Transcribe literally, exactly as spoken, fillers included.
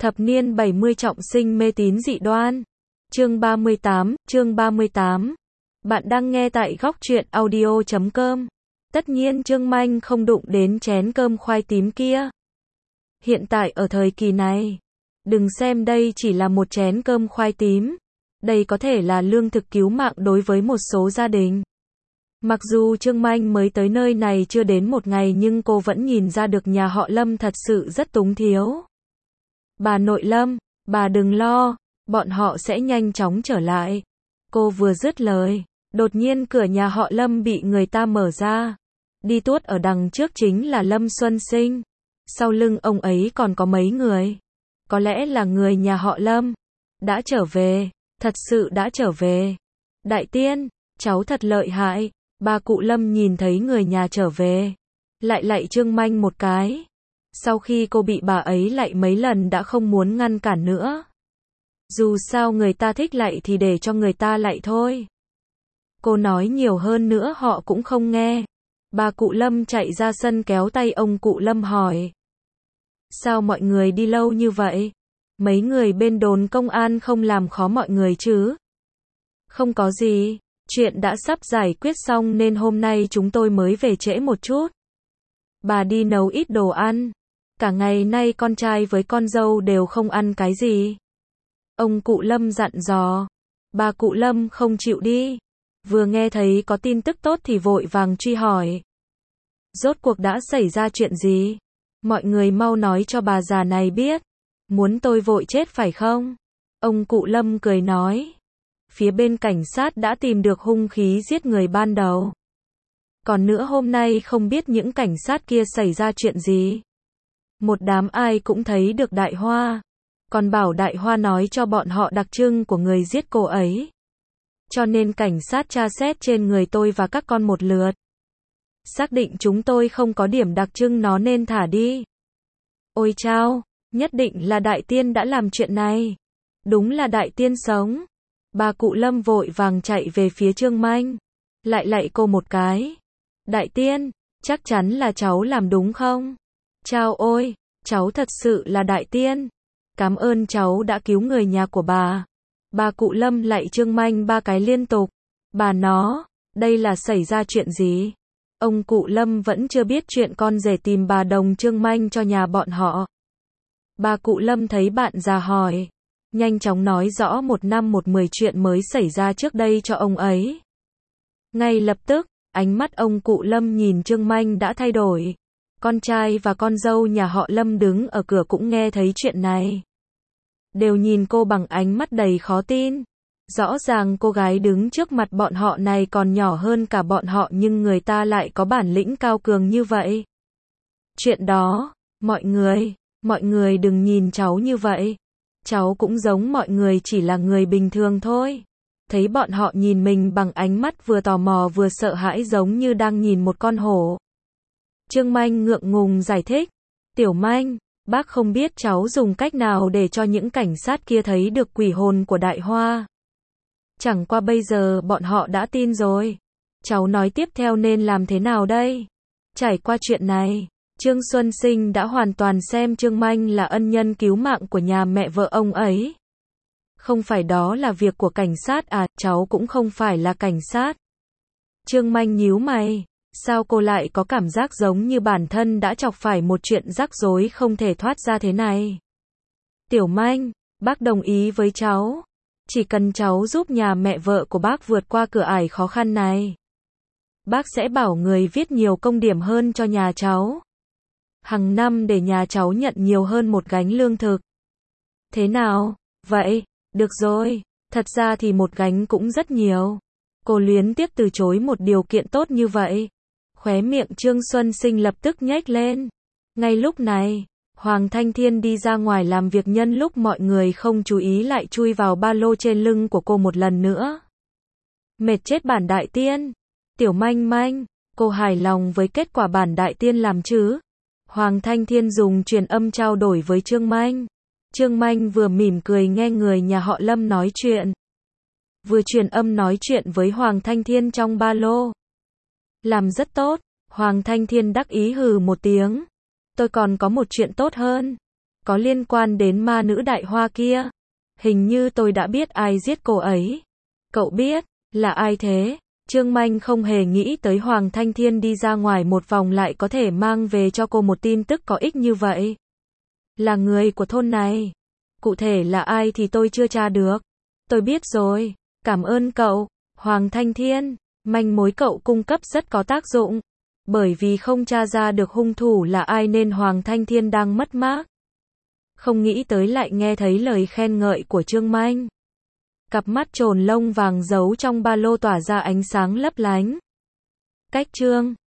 Thập niên bảy mươi trọng sinh mê tín dị đoan. Chương ba mươi tám, chương ba mươi tám. Bạn đang nghe tại góc truyện audio chấm com. Tất nhiên Trương Manh không đụng đến chén cơm khoai tím kia. Hiện tại ở thời kỳ này, đừng xem đây chỉ là một chén cơm khoai tím. Đây có thể là lương thực cứu mạng đối với một số gia đình. Mặc dù Trương Manh mới tới nơi này chưa đến một ngày nhưng cô vẫn nhìn ra được nhà họ Lâm thật sự rất túng thiếu. Bà nội Lâm, bà đừng lo, bọn họ sẽ nhanh chóng trở lại. Cô vừa dứt lời, đột nhiên cửa nhà họ Lâm bị người ta mở ra. Đi tuốt ở đằng trước chính là Lâm Xuân Sinh. Sau lưng ông ấy còn có mấy người. Có lẽ là người nhà họ Lâm. Đã trở về, thật sự đã trở về. Đại tiên, cháu thật lợi hại. Bà cụ Lâm nhìn thấy người nhà trở về, lại lạy Trương Manh một cái. Sau khi cô bị bà ấy lạy mấy lần đã không muốn ngăn cản nữa. Dù sao người ta thích lạy thì để cho người ta lạy thôi. Cô nói nhiều hơn nữa họ cũng không nghe. Bà cụ Lâm chạy ra sân kéo tay ông cụ Lâm hỏi. Sao mọi người đi lâu như vậy? Mấy người bên đồn công an không làm khó mọi người chứ? Không có gì. Chuyện đã sắp giải quyết xong nên hôm nay chúng tôi mới về trễ một chút. Bà đi nấu ít đồ ăn. Cả ngày nay con trai với con dâu đều không ăn cái gì. Ông cụ Lâm dặn dò. Bà cụ Lâm không chịu đi. Vừa nghe thấy có tin tức tốt thì vội vàng truy hỏi. Rốt cuộc đã xảy ra chuyện gì? Mọi người mau nói cho bà già này biết. Muốn tôi vội chết phải không? Ông cụ Lâm cười nói. Phía bên cảnh sát đã tìm được hung khí giết người ban đầu. Còn nữa hôm nay không biết những cảnh sát kia xảy ra chuyện gì. Một đám ai cũng thấy được Đại Hoa. Còn bảo Đại Hoa nói cho bọn họ đặc trưng của người giết cô ấy. Cho nên cảnh sát tra xét trên người tôi và các con một lượt. Xác định chúng tôi không có điểm đặc trưng nó nên thả đi. Ôi chao, nhất định là Đại Tiên đã làm chuyện này. Đúng là Đại Tiên sống. Bà cụ Lâm vội vàng chạy về phía Trương Manh. Lại lạy cô một cái. Đại Tiên, chắc chắn là cháu làm đúng không? Chao ôi, cháu thật sự là Đại Tiên. Cảm ơn cháu đã cứu người nhà của bà. Bà cụ Lâm lạy Trương Manh ba cái liên tục. Bà nó, đây là xảy ra chuyện gì? Ông cụ Lâm vẫn chưa biết chuyện con rể tìm bà đồng Trương Manh cho nhà bọn họ. Bà cụ Lâm thấy bạn già hỏi. Nhanh chóng nói rõ một năm một mười chuyện mới xảy ra trước đây cho ông ấy. Ngay lập tức, ánh mắt ông cụ Lâm nhìn Trương Manh đã thay đổi. Con trai và con dâu nhà họ Lâm đứng ở cửa cũng nghe thấy chuyện này. Đều nhìn cô bằng ánh mắt đầy khó tin. Rõ ràng cô gái đứng trước mặt bọn họ này còn nhỏ hơn cả bọn họ nhưng người ta lại có bản lĩnh cao cường như vậy. Chuyện đó, mọi người, mọi người đừng nhìn cháu như vậy. Cháu cũng giống mọi người chỉ là người bình thường thôi. Thấy bọn họ nhìn mình bằng ánh mắt vừa tò mò vừa sợ hãi giống như đang nhìn một con hổ. Trương Manh ngượng ngùng giải thích. Tiểu Manh, bác không biết cháu dùng cách nào để cho những cảnh sát kia thấy được quỷ hồn của Đại Hoa. Chẳng qua bây giờ bọn họ đã tin rồi. Cháu nói tiếp theo nên làm thế nào đây? Trải qua chuyện này, Trương Xuân Sinh đã hoàn toàn xem Trương Manh là ân nhân cứu mạng của nhà mẹ vợ ông ấy. Không phải đó là việc của cảnh sát à, cháu cũng không phải là cảnh sát. Trương Manh nhíu mày, sao cô lại có cảm giác giống như bản thân đã chọc phải một chuyện rắc rối không thể thoát ra thế này. Tiểu Manh, bác đồng ý với cháu. Chỉ cần cháu giúp nhà mẹ vợ của bác vượt qua cửa ải khó khăn này. Bác sẽ bảo người viết nhiều công điểm hơn cho nhà cháu. Hằng năm để nhà cháu nhận nhiều hơn một gánh lương thực. Thế nào? Vậy, được rồi, thật ra thì một gánh cũng rất nhiều. Cô luyến tiếc từ chối một điều kiện tốt như vậy. Khóe miệng Trương Xuân Sinh lập tức nhếch lên. Ngay lúc này, Hoàng Thanh Thiên đi ra ngoài làm việc nhân lúc mọi người không chú ý lại chui vào ba lô trên lưng của cô một lần nữa. Mệt chết bản Đại Tiên. Tiểu Manh Manh, cô hài lòng với kết quả bản Đại Tiên làm chứ? Hoàng Thanh Thiên dùng truyền âm trao đổi với Trương Manh. Trương Manh vừa mỉm cười nghe người nhà họ Lâm nói chuyện. Vừa truyền âm nói chuyện với Hoàng Thanh Thiên trong ba lô. Làm rất tốt, Hoàng Thanh Thiên đắc ý hừ một tiếng. Tôi còn có một chuyện tốt hơn. Có liên quan đến ma nữ Đại Hoa kia. Hình như tôi đã biết ai giết cô ấy. Cậu biết, là ai thế? Trương Manh không hề nghĩ tới Hoàng Thanh Thiên đi ra ngoài một vòng lại có thể mang về cho cô một tin tức có ích như vậy. Là người của thôn này. Cụ thể là ai thì tôi chưa tra được. Tôi biết rồi. Cảm ơn cậu, Hoàng Thanh Thiên. Manh mối cậu cung cấp rất có tác dụng. Bởi vì không tra ra được hung thủ là ai nên Hoàng Thanh Thiên đang mất mát. Không nghĩ tới lại nghe thấy lời khen ngợi của Trương Manh. Cặp mắt trồn lông vàng giấu trong ba lô tỏa ra ánh sáng lấp lánh. Cách Trương